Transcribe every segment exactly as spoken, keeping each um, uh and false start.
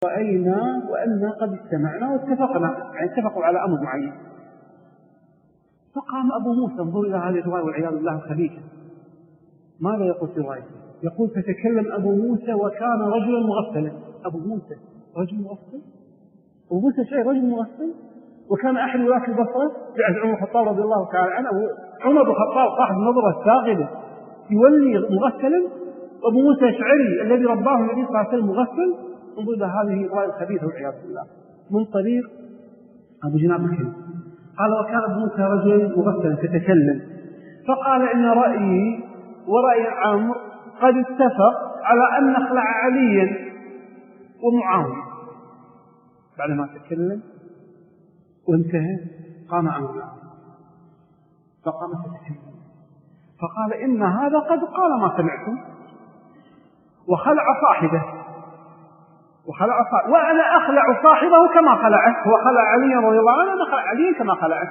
رأينا وأننا قد اجتمعنا واتفقنا، يعني اتفقوا على أمر معين. فقام أبو موسى، انظر إلى هذه الرواية والعياذ بالله الخبيثة، ماذا يقول في روايته؟ يقول: فتكلم أبو موسى وكان رجلا مغفلا. أبو موسى رجل مغفل؟ أبو موسى شيء رجل مغفل؟ وكان أحد ولاة البصرة بعد عمر الخطاب رضي الله تعالى عنه، عمر بن الخطاب صاحب النظرة الثاقبة يولي مغفلا، أبو موسى الأشعري الذي رباه النبي صلى الله عليه وسلم مغفل. انظر إلى هذه الرواية الخبيثة والعياذ بالله من طريق أبو جناب الكلب. قال: وكان أبو موسى رجل مغفلا فتكلم فقال: إن رأيي ورأي عمرو قد اتفق على أن نخلع عليا ومعاوية. بعدما تكلم وانتهى قام عمرو فقام فتكلم فقال: إن هذا قد قال ما سمعتم وخلع صاحبه وخلع صاحبه وأنا أخلع صاحبه كما خلعه. هو خلع علي رضي الله عنه، أنا خلع علي كما خلعه،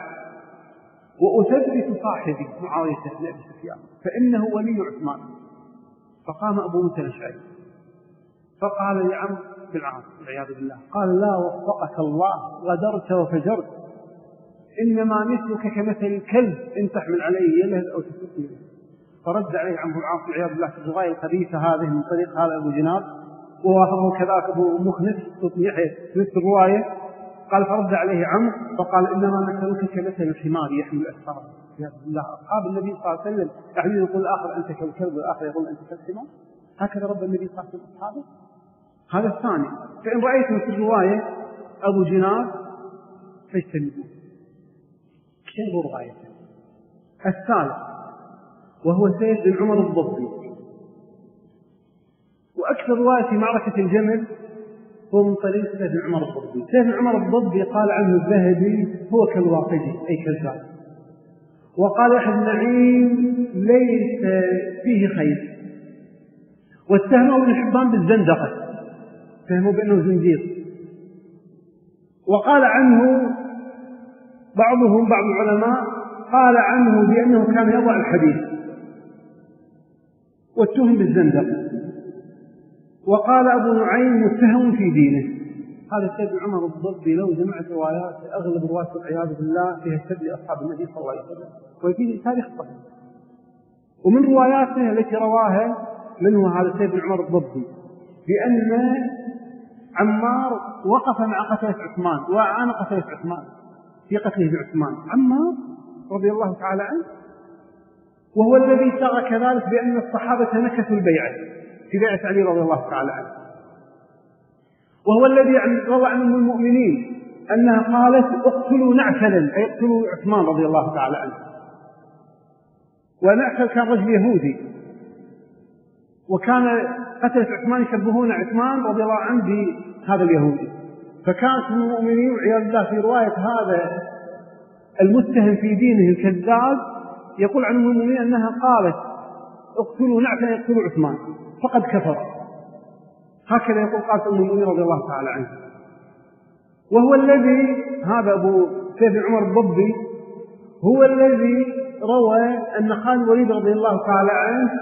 وأثبت صاحبي معاوية بن أبي سفيان فإنه ولي عثمان. فقام أبو موسى الأشعري فقال لعمرو بن العاص والعياذ بالله، قال: لا وفقك الله، غدرت وفجرت، إنما مثلك كمثل الكلب إن تحمل عليه يلهث أو تسقيه. فرد عليه عمرو بن العاص والعياذ بالله في الرواية الخبيثة هذه من طريق هذا أبو جناب، ووافقه كذلك أبو مخنف يحيى في نفس الرواية. قال: فرد عليه عمرو فقال: إنما مثلك كمثل الحمار يحمل أسفاره. يا الله، أصحاب النبي صلى الله عليه وسلم أحد يقول الآخر أنت كالكلب والآخر يقول أنت كالحمار. هكذا رب النبي صلى الله عليه وسلم أصحابه. هذا الثاني. فإن رأيتم في الرواية أبو جناب فاجتنبوه، اجتنبوا روايته. الثالث وهو سيد بن عمر الضبي، وأكثر رواية في معركة الجمل هو من طريق سيد بن عمر الضبي. سيد بن عمر الضبي قال عنه الذهبي: هو كالواقدي أي كالذات. وقال أحد النعيم: ليس فيه خير. واتهمه ابن حبان بالزندقة، اتهمه بأنه زنديق. وقال عنه بعضهم بعض العلماء قال عنه بأنه كان يضع الحديث واتهم بالزندقة. وقال أبو نعيم: متهم في دينه. هذا سيد عمر الضبي لو جمعت روايات أغلب روايات والعياذ بالله فيها السب لأصحاب النبي صلى الله عليه وسلم ويفيد تاريخ صحيح. ومن رواياته التي رواها منه هذا سيد عمر الضبي بأن عمار وقف مع قتلة عثمان وأعان قتلة عثمان في قتله بعثمان. عمار رضي الله تعالى عنه، وهو الذي سار كذلك بأن الصحابة نكثوا البيعة في بيعة علي رضي الله تعالى عنه، وهو الذي روى عن أم المؤمنين أنها قالت: اقتلوا نعسلا، أي اقتلوا عثمان رضي الله تعالى عنه. ونعسل كان رجل يهودي، وكان قتلة عثمان يشبهون عثمان رضي الله عنه بهذا اليهودي. فكانت أم المؤمنين والعياذ بالله في رواية هذا المتهم في دينه الكذاب يقول عن أم المؤمنين أنها قالت: اقتلوا نعسلا يقتلوا عثمان فقد كفر. هكذا يقول قالت أم المؤمنين رضي الله تعالى عنه. وهو الذي هذا أبو سيد عمر الضبي هو الذي روى أن خالد الوليد رضي الله تعالى عنه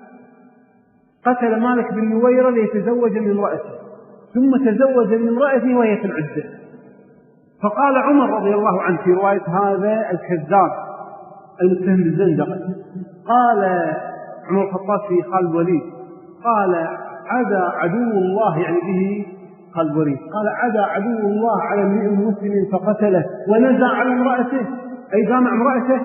قتل مالك بن نويرة ليتزوج من امرأته، ثم تزوج من امرأته وهي في العدة. فقال عمر رضي الله عنه في رواية هذا الكذاب المتهم بالزندقة، قال عمر الخطاب في خالد الوليد قال: عدا عدو الله، يعني به خالد الوليد، قال: عدا عدو الله على امرئ مسلم فقتله ونزع على امرأته، أي جامع امرأته.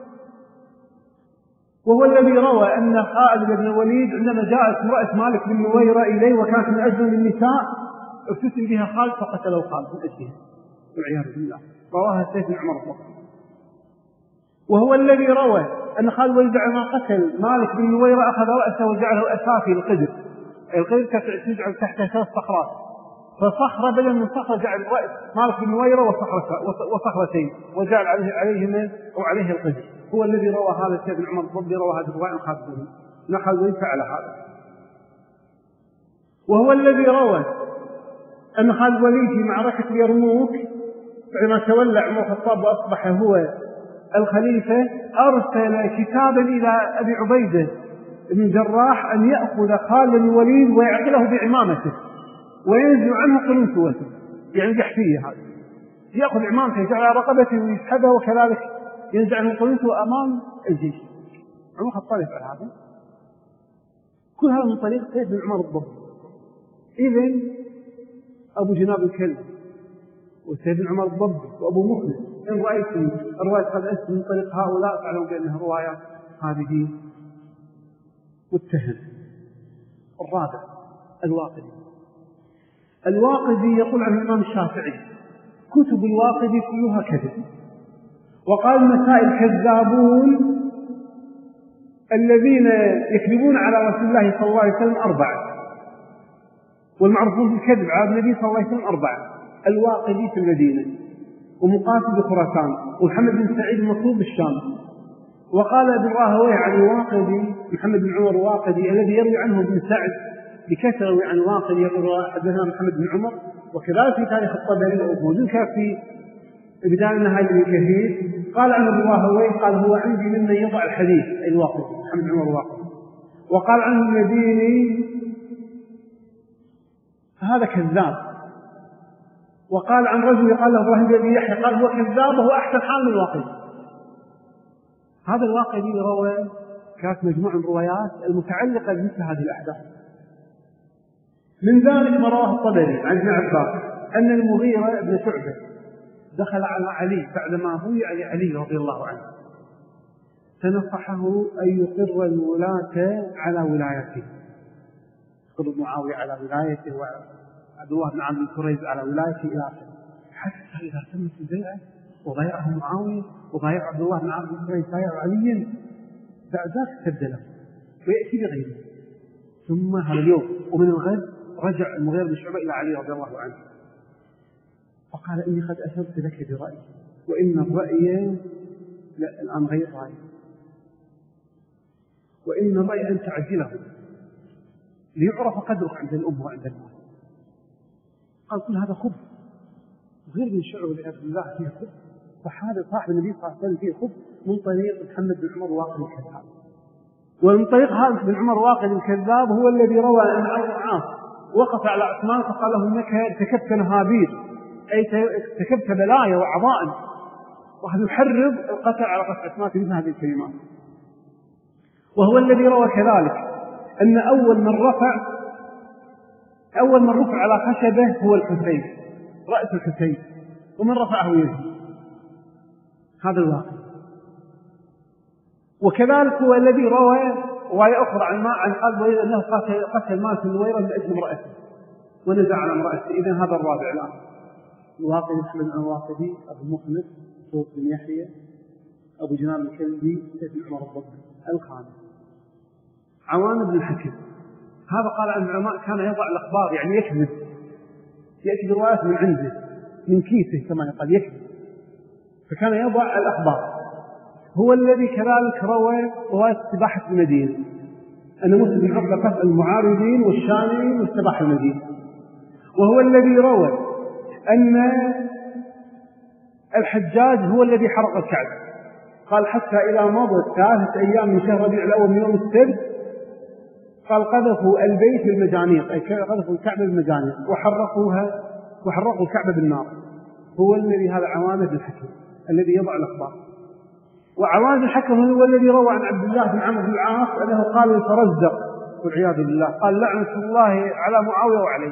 وهو الذي روى أن خالد بن الوليد عندما جاءت امرأة مالك بن نويرة إليه وكانت من أجمل النساء افتتن بها خالد فقتله خالد من أجلها والعياذ بالله. رواها سيد بن عمر الضبي. وهو الذي روى أن خالد الوليد بعدما قتل مالك بن نويرة أخذ رأسه وجعله أسافي القدر، القدر تجعل تحته ثلاث صخرات، فصخرة بدل من صخرة جعل رأس مالك بن نويرة وصخرتين وجعل عليهما أو عليه القدر. هو الذي روى هذا سيد بن عمر الضبي، روى هذا الرواية عن خالد الوليد، أن خالد الوليد فعل هذا. وهو الذي روى أن خالد الوليد في معركة اليرموك بعدما تولى عمر الخطاب وأصبح هو الخليفة أرسل كتابا إلى أبي عبيدة بن الجراح أن يأخذ خالد بن الوليد ويعقله بعمامته وينزل عنه قنوته، يعني جحفية هذا، يأخذ عمامته يجعل على رقبته ويسحبه، وكذلك ينزل عنه قنوته أمام الجيش. عمر الخطاب يفعل هذا، كل هذا من طريق سيف بن عمر الضبي. إذن أبو جناب الكلب وسيف بن عمر الضبي وأبو مخلص، إن رأيتم الرواية قد أنت من طريق هؤلاء فاعلموا بأنها رواية هذه متهم. الرابع الواقدي. الواقدي يقول عنه الإمام الشافعي: كتب الواقدي كلها كذب. وقال مسائل كذابون الذين يكذبون على رسول الله صلى الله عليه وسلم أربعة، والمعروفون بالكذب على النبي صلى الله عليه وسلم أربعة: الواقدي في المدينة، ومقاتل بخراسان، ومحمد بن سعيد المطلوب بالشام. وقال ابن راهويه عن الواقدي محمد بن عمر الواقدي الذي يروي عنه ابن سعد بكثرة، يروي عن الواقدي يقول حدثنا محمد بن عمر. وكذلك في تاريخ الطبري وموجود في بداية النهاية ابن كثير قال عن ابن راهويه قال: هو عندي ممن يضع الحديث، أي الواقدي محمد بن عمر الواقدي. وقال عنه المديني: هذا كذاب. وقال عن رجل قال له ابراهيم بن يحيى قال: هو كذاب وهو أحسن حال من الواقدي. هذا الواقدي روى كانت مجموعة من الروايات المتعلقة بمثل هذه الأحداث. من ذلك ما رواه الطبري عن ابن عباس أن المغيرة بن شعبة دخل على علي بعدما بويع لعلي رضي الله عنه، فنصحه أن يقر الولاة على ولايته، يقر معاوية على ولايته وعبد الله بن عمرو بن كريز على ولايته إلى آخره، حتى إذا تمت البيعة وبايعه معاوية وبايع عبد الله بن عمرو بن كريز بايع عليا، بعد ذلك استبدله ويأتي بغيره. ثم هذا اليوم ومن الغد رجع المغيرة بن شعبة إلى علي رضي الله عنه فقال: إني قد أشرت لك برأيي، وإن الرأي لا الآن غير رأي، وإن الرأي أن تعجله ليعرف قدرك عند الأمة وعند الناس. قال: كل هذا خبث، غير من شعر والعياذ بالله فيه خبث، فهذا صاحب النبي صلى الله عليه وسلم فيه خبث من طريق محمد بن عمر الواقدي الكذاب. ومن طريق هذا بن عمر الواقدي الكذاب هو الذي روى أن عمرو بن العاص وقف على عثمان فقال له: إنك ارتكبت نهابير، أي ارتكبت بلايا وعظائم، وهذا يحرض القتل على قتل عثمان في مثل هذه الكلمات. وهو الذي روى كذلك أن أول من رفع أول من رفع على خشبه هو الحسين، رأس الحسين، ومن رفعه يزيد. هذا الواقع. وكذلك هو الذي روى رواية أخرى عن ما عن قال أنه قتل قتل مات النويرة من أجل امرأته ونزع على امرأته. إذن هذا الرابع الآن الواقدي محمد بن الواقدي، أبو مخلص صوت بن يحيى، أبو جناب الكلبي، سيف بن عمر الضبي. الخامس عوان بن الحكم. هذا قال عن العلماء كان يضع الأخبار، يعني يكذب، يأتي بروايات من عنده من كيسه كما يقال يكذب، فكان يضع الأخبار. هو الذي كذلك روى رواية استباحة المدينة، أن مسلم بن عقبة قتل المعارضين والشاميين واستباح المدينة. وهو الذي روى أن الحجاج هو الذي حرق الكعبة، قال: حتى إلى مضت ثلاثة أيام من شهر ربيع الأول من يوم السبت قال قذفوا البيت بالمجانيق، أي قذفوا الكعبة بالمجانيق وحرقوها وحرقوا الكعبة بالنار. هو الذي هذا عوان بن الحكم الذي يضع الأخبار. وعوان بن الحكم هو الذي روى عن عبد الله بن عمرو بن العاص أنه قال لترزق والعياذ بالله، قال: لعنة الله على معاوية وعليك.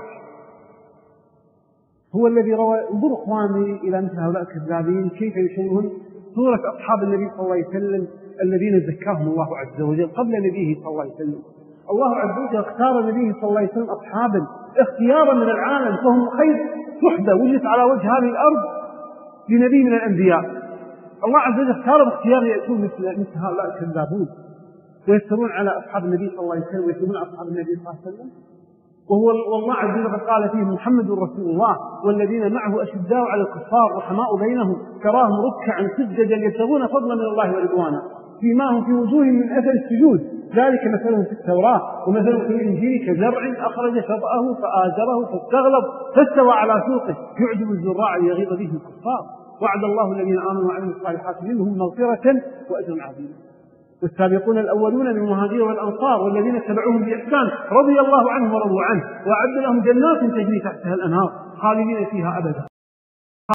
هو الذي روى. انظروا اخواني الى مثل هؤلاء الكذابين كيف يشوهون صورة اصحاب النبي صلى الله عليه وسلم الذين زكاهم الله عز وجل قبل نبيه صلى الله عليه وسلم. الله عز وجل اختار نبيه صلى الله عليه وسلم اصحابا اختيارا من العالم، فهم خير صحبة وجدت على وجه هذه الارض لنبي من الانبياء. الله عز وجل اختار باختيار يأتون مثل مثل هؤلاء الكذابون ويفترون على اصحاب النبي صلى الله عليه وسلم ويكذبون على اصحاب النبي صلى الله عليه وسلم. وهو والله عز وجل قال فيه: محمد رسول الله والذين معه أشداء على الكفار رحماء بينهم تراهم ركعا سجدا يبتغون فضلا من الله ورضوانا فيما هم في وجوههم من أثر السجود ذلك مثلهم في التوراة ومثلهم في الإنجيل كزرع أخرج شطأه فآزره فاستغلظ فاستوى على سوقه يعجب الزراع ليغيظ به الكفار. وعد الله الذين آمنوا وعملوا الصالحات منهم مغفرة وأجرا عظيما. والسابقون الأولون من المهاجرين والأنصار والذين اتبعوهم بإحسان رضي الله عنهم ورضوا عنه وأعد لهم جنات تجري تحتها الأنهار خالدين فيها أبدا.